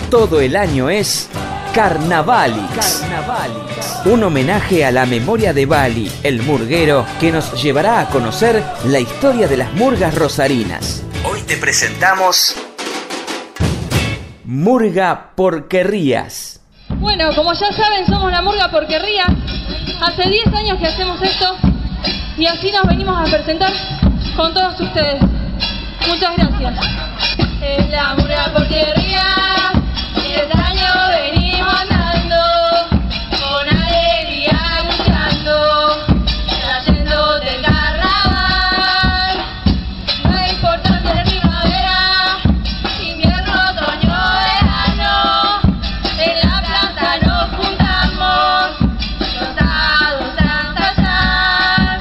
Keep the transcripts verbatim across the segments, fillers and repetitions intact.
todo el año es Carnavalix. Carnavalix. Un homenaje a la memoria de Bali, el murguero, que nos llevará a conocer la historia de las murgas rosarinas. Hoy te presentamos Murga Porquerías. Bueno, como ya saben, somos la Murga Porquería. Hace diez años que hacemos esto y así nos venimos a presentar con todos ustedes. Muchas gracias. Es la Murga Porquería, diez años venimos andando, con alegría luchando, trayendo del carnaval. No importa si es primavera, invierno, otoño, verano, en la plaza nos juntamos, rosados a ensayar.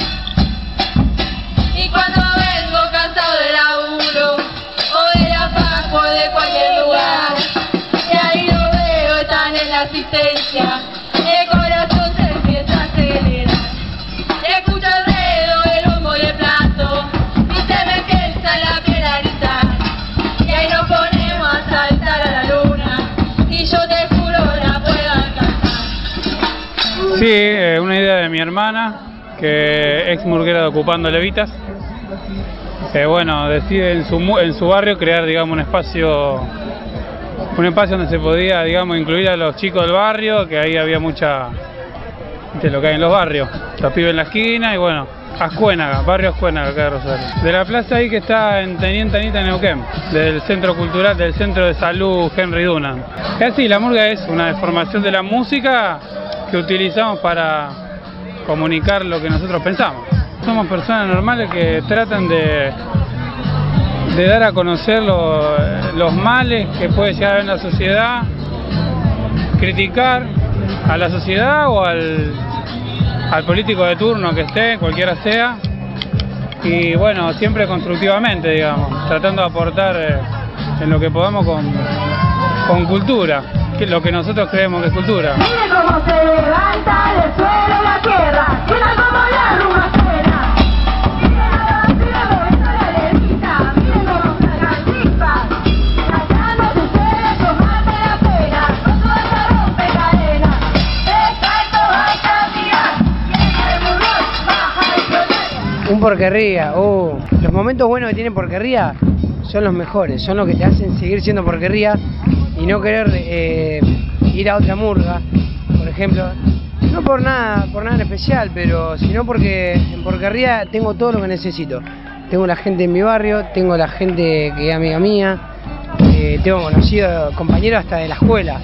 Y cuando vengo cansado del laburo, o de la facu o de cualquier lugar, y ahí lo veo, están en la asistencia, el corazón se empieza a acelerar. Escucho el dedo, el bombo y el plato, y se me empieza la piel a gritar. Y ahí nos ponemos a saltar a la luna, y yo te juro la puedo alcanzar. Sí, eh, una idea de mi hermana, que ex murguera de Ocupando Levitas. Eh, bueno, decide en su, en su barrio crear, digamos, un espacio un espacio donde se podía, digamos, incluir a los chicos del barrio, que ahí había mucha de lo que hay en los barrios, los pibes en la esquina y bueno, Azcuénaga, barrio Azcuénaga, acá de Rosario. De la plaza ahí que está en Teniente Anita, Neuquén, del centro cultural, del centro de salud Henry Dunant. Es así, la murga es una deformación de la música que utilizamos para comunicar lo que nosotros pensamos. Somos personas normales que tratan de, de dar a conocer lo, los males que puede llegar a haber en la sociedad, criticar a la sociedad o al, al político de turno que esté, cualquiera sea, y bueno, siempre constructivamente, digamos, tratando de aportar eh, en lo que podamos con, con cultura, que es lo que nosotros creemos que es cultura. Mire cómo se levanta del suelo la tierra, suena como la rumba suena. Mire la vacía moviendo la levita, mire cómo sacan chispas. Callando sus sesos, mate la pena, con su alta rompe cadena. De salto baja a tirar, y en el murmur baja a explotar. Un porquería, uh, los momentos buenos que tiene porquería son los mejores, son los que te hacen seguir siendo porquería y no querer eh, ir a otra murga, por ejemplo, no por nada, por nada en especial, pero sino porque en porquería tengo todo lo que necesito. Tengo la gente en mi barrio, tengo la gente que es amiga mía, eh, tengo conocidos compañeros hasta de la escuela.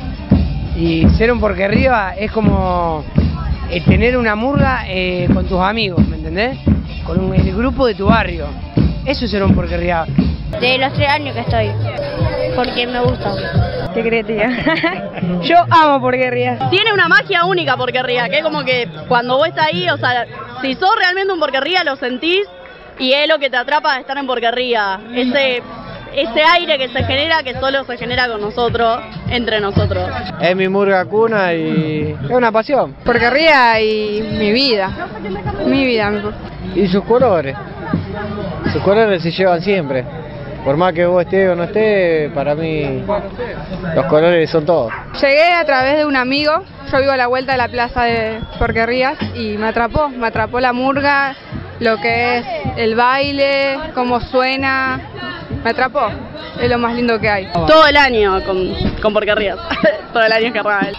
Y ser un porquería es como eh, tener una murga eh, con tus amigos, ¿me entendés? Con un, el grupo de tu barrio. Eso es ser un porquería. De los tres años que estoy, porque me gusta. ¿Qué crees, tía? Yo amo porquerías. Tiene una magia única porquería, que es como que cuando vos estás ahí, o sea, si sos realmente un porquería lo sentís y es lo que te atrapa de estar en porquería. Ese, ese aire que se genera, que solo se genera con nosotros, entre nosotros. Es mi murga cuna y es una pasión. Porquería y mi vida. Mi vida. Y sus colores. Sus colores se llevan siempre. Por más que vos estés o no estés, para mí los colores son todo. Llegué a través de un amigo, yo vivo a la vuelta de la plaza de Porquerías y me atrapó, me atrapó la murga, lo que es el baile, cómo suena, me atrapó, es lo más lindo que hay. Todo el año con, con porquerías, todo el año es carnaval.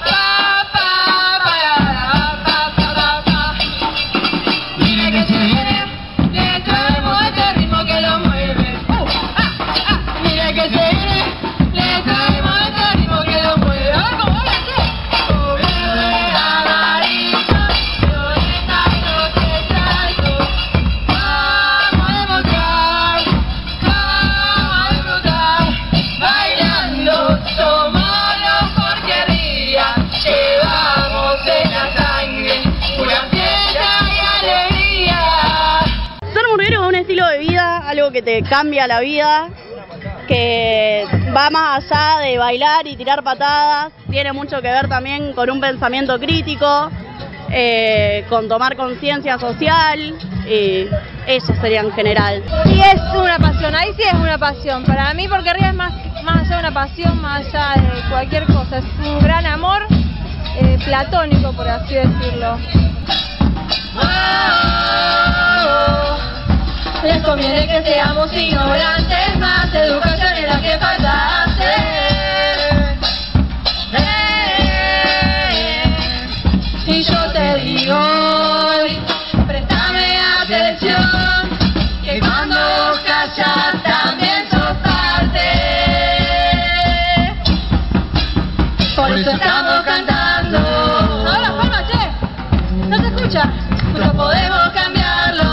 Algo que te cambia la vida, que va más allá de bailar y tirar patadas, tiene mucho que ver también con un pensamiento crítico, eh, con tomar conciencia social, y eso sería en general. Sí, es una pasión, ahí sí es una pasión. Para mí porquería es más, más allá de una pasión, más allá de cualquier cosa. Es un gran amor eh, platónico, por así decirlo. Les conviene que seamos ignorantes, más educación es la que falta hacer. Eh, y yo te digo hoy, préstame atención, que cuando vos callas también sos parte. Por eso estamos cantando. Ahora, palma, che, no se escucha, no podemos cambiarlo.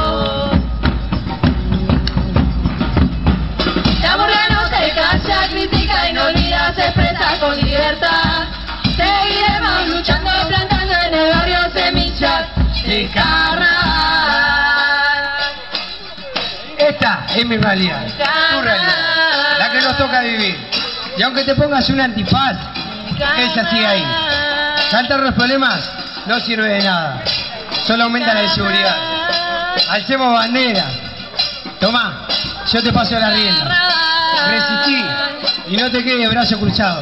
La murga no se calla, critica y no olvida, se expresa con libertad. Seguiremos luchando, plantando en el barrio semillas de carnaval. Esta es mi realidad, tu realidad, la que nos toca vivir. Y aunque te pongas un antifaz, ella sigue ahí. Cantar los problemas no sirve de nada, solo aumenta la inseguridad. Alcemos bandera. Tomá, yo te paso la rienda. Resistí y no te quedes de brazo cruzado.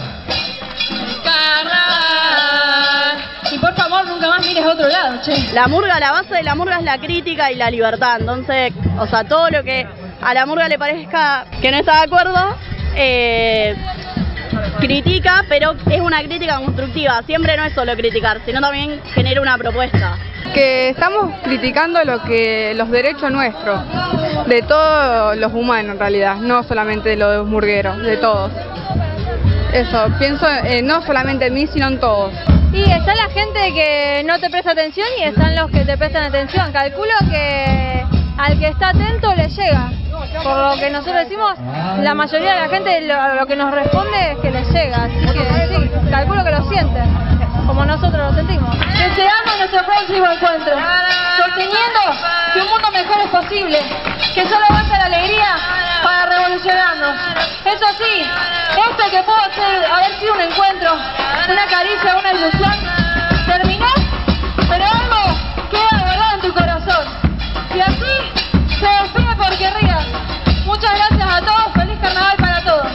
Y por favor, nunca más mires a otro lado, che. La murga, la base de la murga es la crítica y la libertad. Entonces, o sea, todo lo que a la murga le parezca que no está de acuerdo, eh, critica, pero es una crítica constructiva. Siempre no es solo criticar, sino también genera una propuesta. Que estamos criticando lo que los derechos nuestros, de todos los humanos en realidad, no solamente de los murgueros, de todos. Eso, pienso eh, no solamente en mí, sino en todos. Y está la gente que no te presta atención y están los que te prestan atención. Calculo que al que está atento le llega. Por lo que nosotros decimos, la mayoría de la gente lo, lo que nos responde es que le llega. Así que sí, calculo que lo sienten, como nosotros lo sentimos. Deseamos nuestro próximo encuentro, sosteniendo que un mundo mejor es posible, que solo basta la alegría para revolucionarnos. Eso sí, este que pudo ser, haber sido un encuentro, una caricia, una ilusión, terminó, pero algo queda guardado en tu corazón. Y así se despide Porquerías. Muchas gracias a todos, feliz carnaval para todos.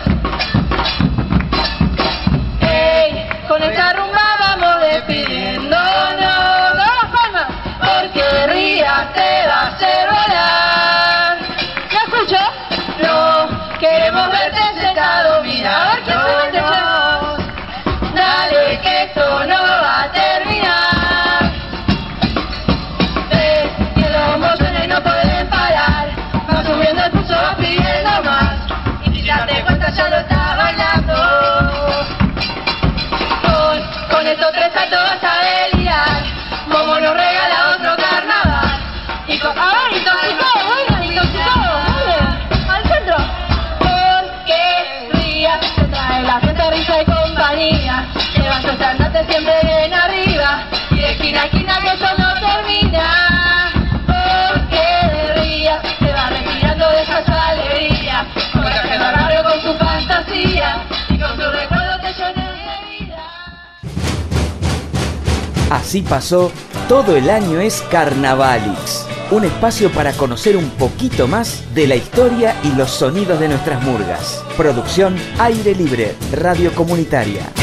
Hey, con esta rumba vamos despidiéndonos. ¡No las palmas! Porquerías te va a hacer volar. ¿Me escucho? No, queremos verte sentado, mira, a ver qué se vende, che. Dale que esto no va a terminar. Ves que los motones no pueden parar. Va subiendo el pulso, va pidiendo más. Y si ya te cuenta ya lo está bailando. Con, con estos tres saltos vas a delirar. Momo nos regala otro carnaval. Y con, a ver, intoxicado, bueno, intoxicado, dale, al centro. Porquerías te trae la gente, risa y compañía. Llevas tus andantes siempre bien arriba. Y de esquina a esquina que eso no termina. Porquerías te va respirando de esa su alegría. Con el barrio con su fantasía. Y con su recuerdo te llena de vida. Así pasó, todo el año es Carnavalix, un espacio para conocer un poquito más de la historia y los sonidos de nuestras murgas. Producción Aire Libre, Radio Comunitaria.